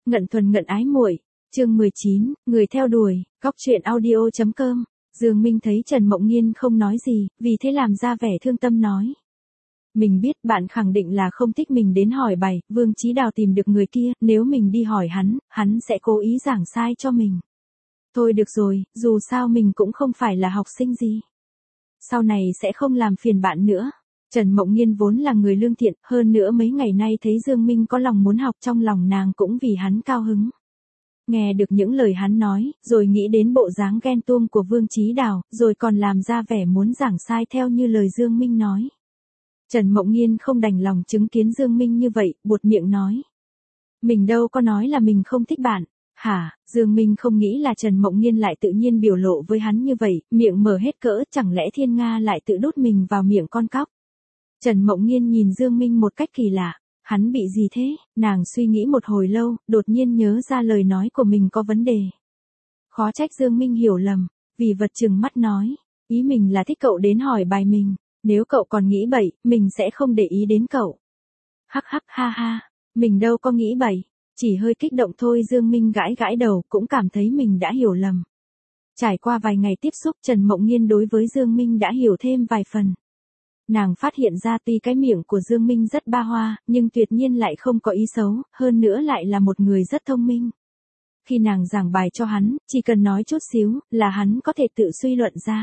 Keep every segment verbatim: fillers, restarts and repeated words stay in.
Ngận thuần ngận ái muội, chương mười chín, người theo đuổi, góc truyện audio chấm com. Dương Minh thấy Trần Mộng Nhiên không nói gì, vì thế làm ra vẻ thương tâm nói. Mình biết bạn khẳng định là không thích mình đến hỏi bày, Vương Chí Đào tìm được người kia, nếu mình đi hỏi hắn, hắn sẽ cố ý giảng sai cho mình. Thôi được rồi, dù sao mình cũng không phải là học sinh gì. Sau này sẽ không làm phiền bạn nữa. Trần Mộng Nhiên vốn là người lương thiện, hơn nữa mấy ngày nay thấy Dương Minh có lòng muốn học, trong lòng nàng cũng vì hắn cao hứng. Nghe được những lời hắn nói, rồi nghĩ đến bộ dáng ghen tuông của Vương Chí Đào, rồi còn làm ra vẻ muốn giảng sai theo như lời Dương Minh nói. Trần Mộng Nhiên không đành lòng chứng kiến Dương Minh như vậy, buột miệng nói. Mình đâu có nói là mình không thích bạn. Hả, Dương Minh không nghĩ là Trần Mộng Nhiên lại tự nhiên biểu lộ với hắn như vậy, miệng mở hết cỡ, chẳng lẽ Thiên Nga lại tự đút mình vào miệng con cóc. Trần Mộng Nhiên nhìn Dương Minh một cách kỳ lạ, hắn bị gì thế, nàng suy nghĩ một hồi lâu, đột nhiên nhớ ra lời nói của mình có vấn đề. Khó trách Dương Minh hiểu lầm, vì vật chừng mắt nói, ý mình là thích cậu đến hỏi bài mình, nếu cậu còn nghĩ bậy, mình sẽ không để ý đến cậu. Hắc hắc ha ha, mình đâu có nghĩ bậy, chỉ hơi kích động thôi. Dương Minh gãi gãi đầu, cũng cảm thấy mình đã hiểu lầm. Trải qua vài ngày tiếp xúc, Trần Mộng Nhiên đối với Dương Minh đã hiểu thêm vài phần. Nàng phát hiện ra tuy cái miệng của Dương Minh rất ba hoa, nhưng tuyệt nhiên lại không có ý xấu, hơn nữa lại là một người rất thông minh. Khi nàng giảng bài cho hắn, chỉ cần nói chút xíu, là hắn có thể tự suy luận ra.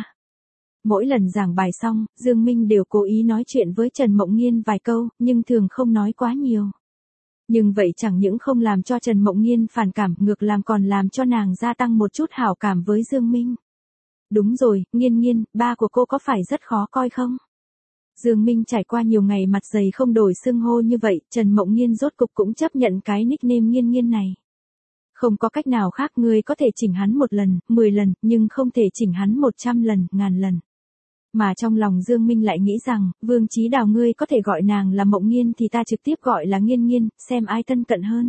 Mỗi lần giảng bài xong, Dương Minh đều cố ý nói chuyện với Trần Mộng Nhiên vài câu, nhưng thường không nói quá nhiều. Nhưng vậy chẳng những không làm cho Trần Mộng Nhiên phản cảm, ngược làm còn làm cho nàng gia tăng một chút hảo cảm với Dương Minh. Đúng rồi, Nhiên Nhiên, ba của cô có phải rất khó coi không? Dương Minh trải qua nhiều ngày mặt dày không đổi xưng hô như vậy, Trần Mộng Nhiên rốt cục cũng chấp nhận cái nickname Nhiên Nhiên này. Không có cách nào khác, ngươi có thể chỉnh hắn một lần, mười lần, nhưng không thể chỉnh hắn một trăm lần, ngàn lần. Mà trong lòng Dương Minh lại nghĩ rằng, Vương Chí Đào ngươi có thể gọi nàng là Mộng Nhiên thì ta trực tiếp gọi là Nhiên Nhiên, xem ai thân cận hơn.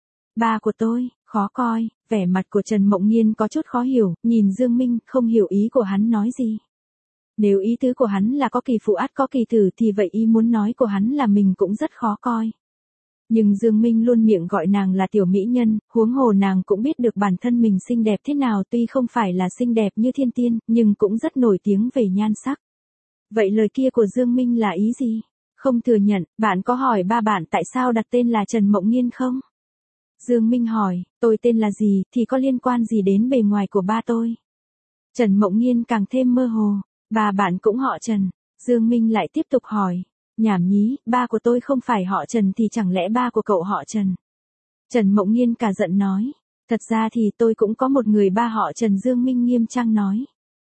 Ba của tôi, khó coi, vẻ mặt của Trần Mộng Nhiên có chút khó hiểu, nhìn Dương Minh, không hiểu ý của hắn nói gì. Nếu ý tứ của hắn là có kỳ phụ át có kỳ tử thì vậy ý muốn nói của hắn là mình cũng rất khó coi. Nhưng Dương Minh luôn miệng gọi nàng là tiểu mỹ nhân, huống hồ nàng cũng biết được bản thân mình xinh đẹp thế nào, tuy không phải là xinh đẹp như thiên tiên, nhưng cũng rất nổi tiếng về nhan sắc. Vậy lời kia của Dương Minh là ý gì? Không thừa nhận, bạn có hỏi ba bạn tại sao đặt tên là Trần Mộng Nhiên không? Dương Minh hỏi, tôi tên là gì thì có liên quan gì đến bề ngoài của ba tôi? Trần Mộng Nhiên càng thêm mơ hồ. Ba bạn cũng họ Trần. Dương Minh lại tiếp tục hỏi. Nhảm nhí, ba của tôi không phải họ Trần thì chẳng lẽ ba của cậu họ Trần? Trần Mộng Nhiên cả giận nói. Thật ra thì tôi cũng có một người ba họ Trần. Dương Minh nghiêm trang nói.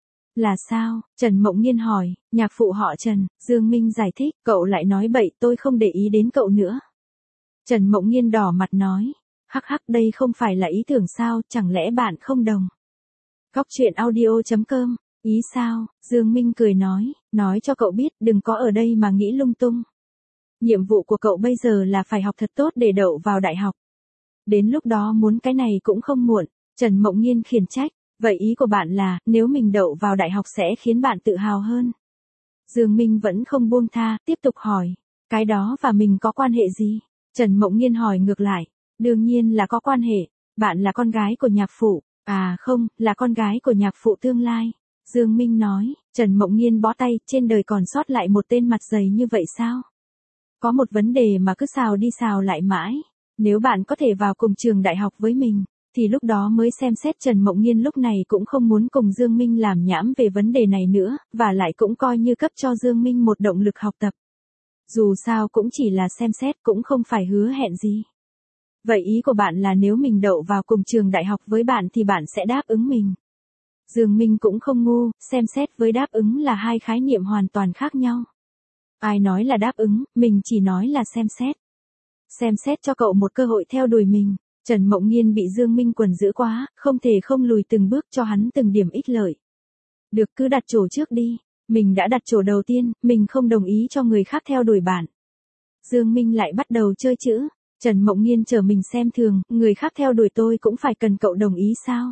Là sao? Trần Mộng Nhiên hỏi. Nhạc phụ họ Trần. Dương Minh giải thích. Cậu lại nói bậy, tôi không để ý đến cậu nữa. Trần Mộng Nhiên đỏ mặt nói. Hắc hắc, đây không phải là ý tưởng sao, chẳng lẽ bạn không đồng? Góc truyện audio chấm com. Ý sao? Dương Minh cười nói, nói cho cậu biết, đừng có ở đây mà nghĩ lung tung. Nhiệm vụ của cậu bây giờ là phải học thật tốt để đậu vào đại học. Đến lúc đó muốn cái này cũng không muộn. Trần Mộng Nhiên khiển trách, vậy ý của bạn là, nếu mình đậu vào đại học sẽ khiến bạn tự hào hơn. Dương Minh vẫn không buông tha, tiếp tục hỏi, cái đó và mình có quan hệ gì? Trần Mộng Nhiên hỏi ngược lại, đương nhiên là có quan hệ, bạn là con gái của nhạc phụ, à không, là con gái của nhạc phụ tương lai. Dương Minh nói, Trần Mộng Nhiên bó tay, trên đời còn sót lại một tên mặt dày như vậy sao? Có một vấn đề mà cứ xào đi xào lại mãi, nếu bạn có thể vào cùng trường đại học với mình, thì lúc đó mới xem xét. Trần Mộng Nhiên lúc này cũng không muốn cùng Dương Minh làm nhảm về vấn đề này nữa, và lại cũng coi như cấp cho Dương Minh một động lực học tập. Dù sao cũng chỉ là xem xét, cũng không phải hứa hẹn gì. Vậy ý của bạn là nếu mình đậu vào cùng trường đại học với bạn thì bạn sẽ đáp ứng mình? Dương Minh cũng không ngu, xem xét với đáp ứng là hai khái niệm hoàn toàn khác nhau. Ai nói là đáp ứng, mình chỉ nói là xem xét. Xem xét cho cậu một cơ hội theo đuổi mình. Trần Mộng Nhiên bị Dương Minh quần giữ quá, không thể không lùi từng bước cho hắn từng điểm ích lợi. Được, cứ đặt chỗ trước đi, mình đã đặt chỗ đầu tiên, mình không đồng ý cho người khác theo đuổi bạn. Dương Minh lại bắt đầu chơi chữ. Trần Mộng Nhiên chờ mình xem thường, người khác theo đuổi tôi cũng phải cần cậu đồng ý sao?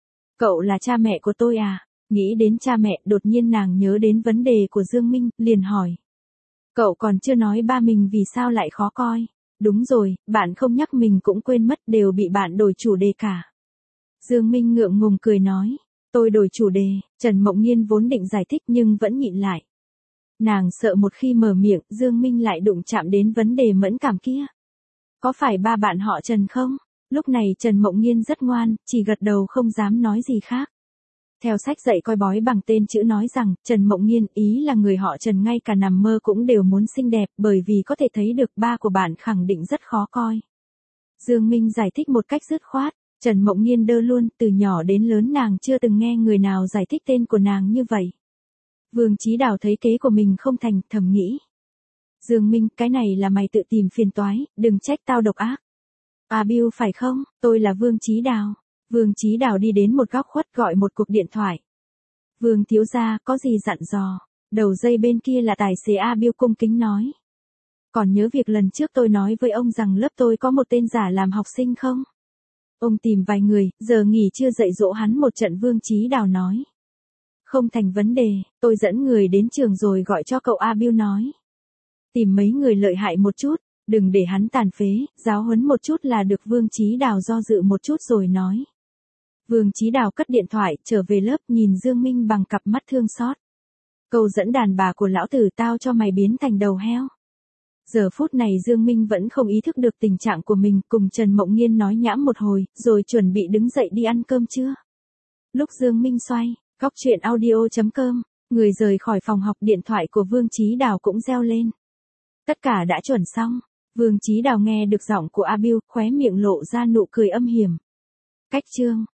Cậu là cha mẹ của tôi à? Nghĩ đến cha mẹ, đột nhiên nàng nhớ đến vấn đề của Dương Minh, liền hỏi. Cậu còn chưa nói ba mình vì sao lại khó coi. Đúng rồi, bạn không nhắc mình cũng quên mất, đều bị bạn đổi chủ đề cả. Dương Minh ngượng ngùng cười nói. Tôi đổi chủ đề, Trần Mộng Nhiên vốn định giải thích nhưng vẫn nhịn lại. Nàng sợ một khi mở miệng, Dương Minh lại đụng chạm đến vấn đề mẫn cảm kia. Có phải ba bạn họ Trần không? Lúc này Trần Mộng Nhiên rất ngoan, chỉ gật đầu không dám nói gì khác. Theo sách dạy coi bói bằng tên chữ nói rằng, Trần Mộng Nhiên ý là người họ Trần ngay cả nằm mơ cũng đều muốn xinh đẹp, bởi vì có thể thấy được ba của bạn khẳng định rất khó coi. Dương Minh giải thích một cách dứt khoát, Trần Mộng Nhiên đơ luôn, từ nhỏ đến lớn nàng chưa từng nghe người nào giải thích tên của nàng như vậy. Vương Chí Đào thấy kế của mình không thành, thầm nghĩ. Dương Minh, cái này là mày tự tìm phiền toái, đừng trách tao độc ác. À Bill phải không, tôi là Vương Chí Đào. Vương Chí Đào đi đến một góc khuất gọi một cuộc điện thoại. Vương thiếu gia, có gì dặn dò? Đầu dây bên kia là tài xế A Bill cung kính nói. Còn nhớ việc lần trước tôi nói với ông rằng lớp tôi có một tên giả làm học sinh không? Ông tìm vài người, giờ nghỉ chưa dạy dỗ hắn một trận. Vương Chí Đào nói. Không thành vấn đề, tôi dẫn người đến trường rồi gọi cho cậu. A Bill nói. Tìm mấy người lợi hại một chút, đừng để hắn tàn phế, giáo huấn một chút là được. Vương Chí Đào do dự một chút rồi nói. Vương Chí Đào cất điện thoại, trở về lớp nhìn Dương Minh bằng cặp mắt thương xót. Câu dẫn đàn bà của lão tử tao cho mày biến thành đầu heo. Giờ phút này Dương Minh vẫn không ý thức được tình trạng của mình, cùng Trần Mộng Nhiên nói nhãm một hồi, rồi chuẩn bị đứng dậy đi ăn cơm trưa. Lúc Dương Minh xoay, góc truyện audio chấm com, người rời khỏi phòng học, điện thoại của Vương Chí Đào cũng reo lên. Tất cả đã chuẩn xong, Vương Chí Đào nghe được giọng của A Bill, khóe miệng lộ ra nụ cười âm hiểm. Cách chương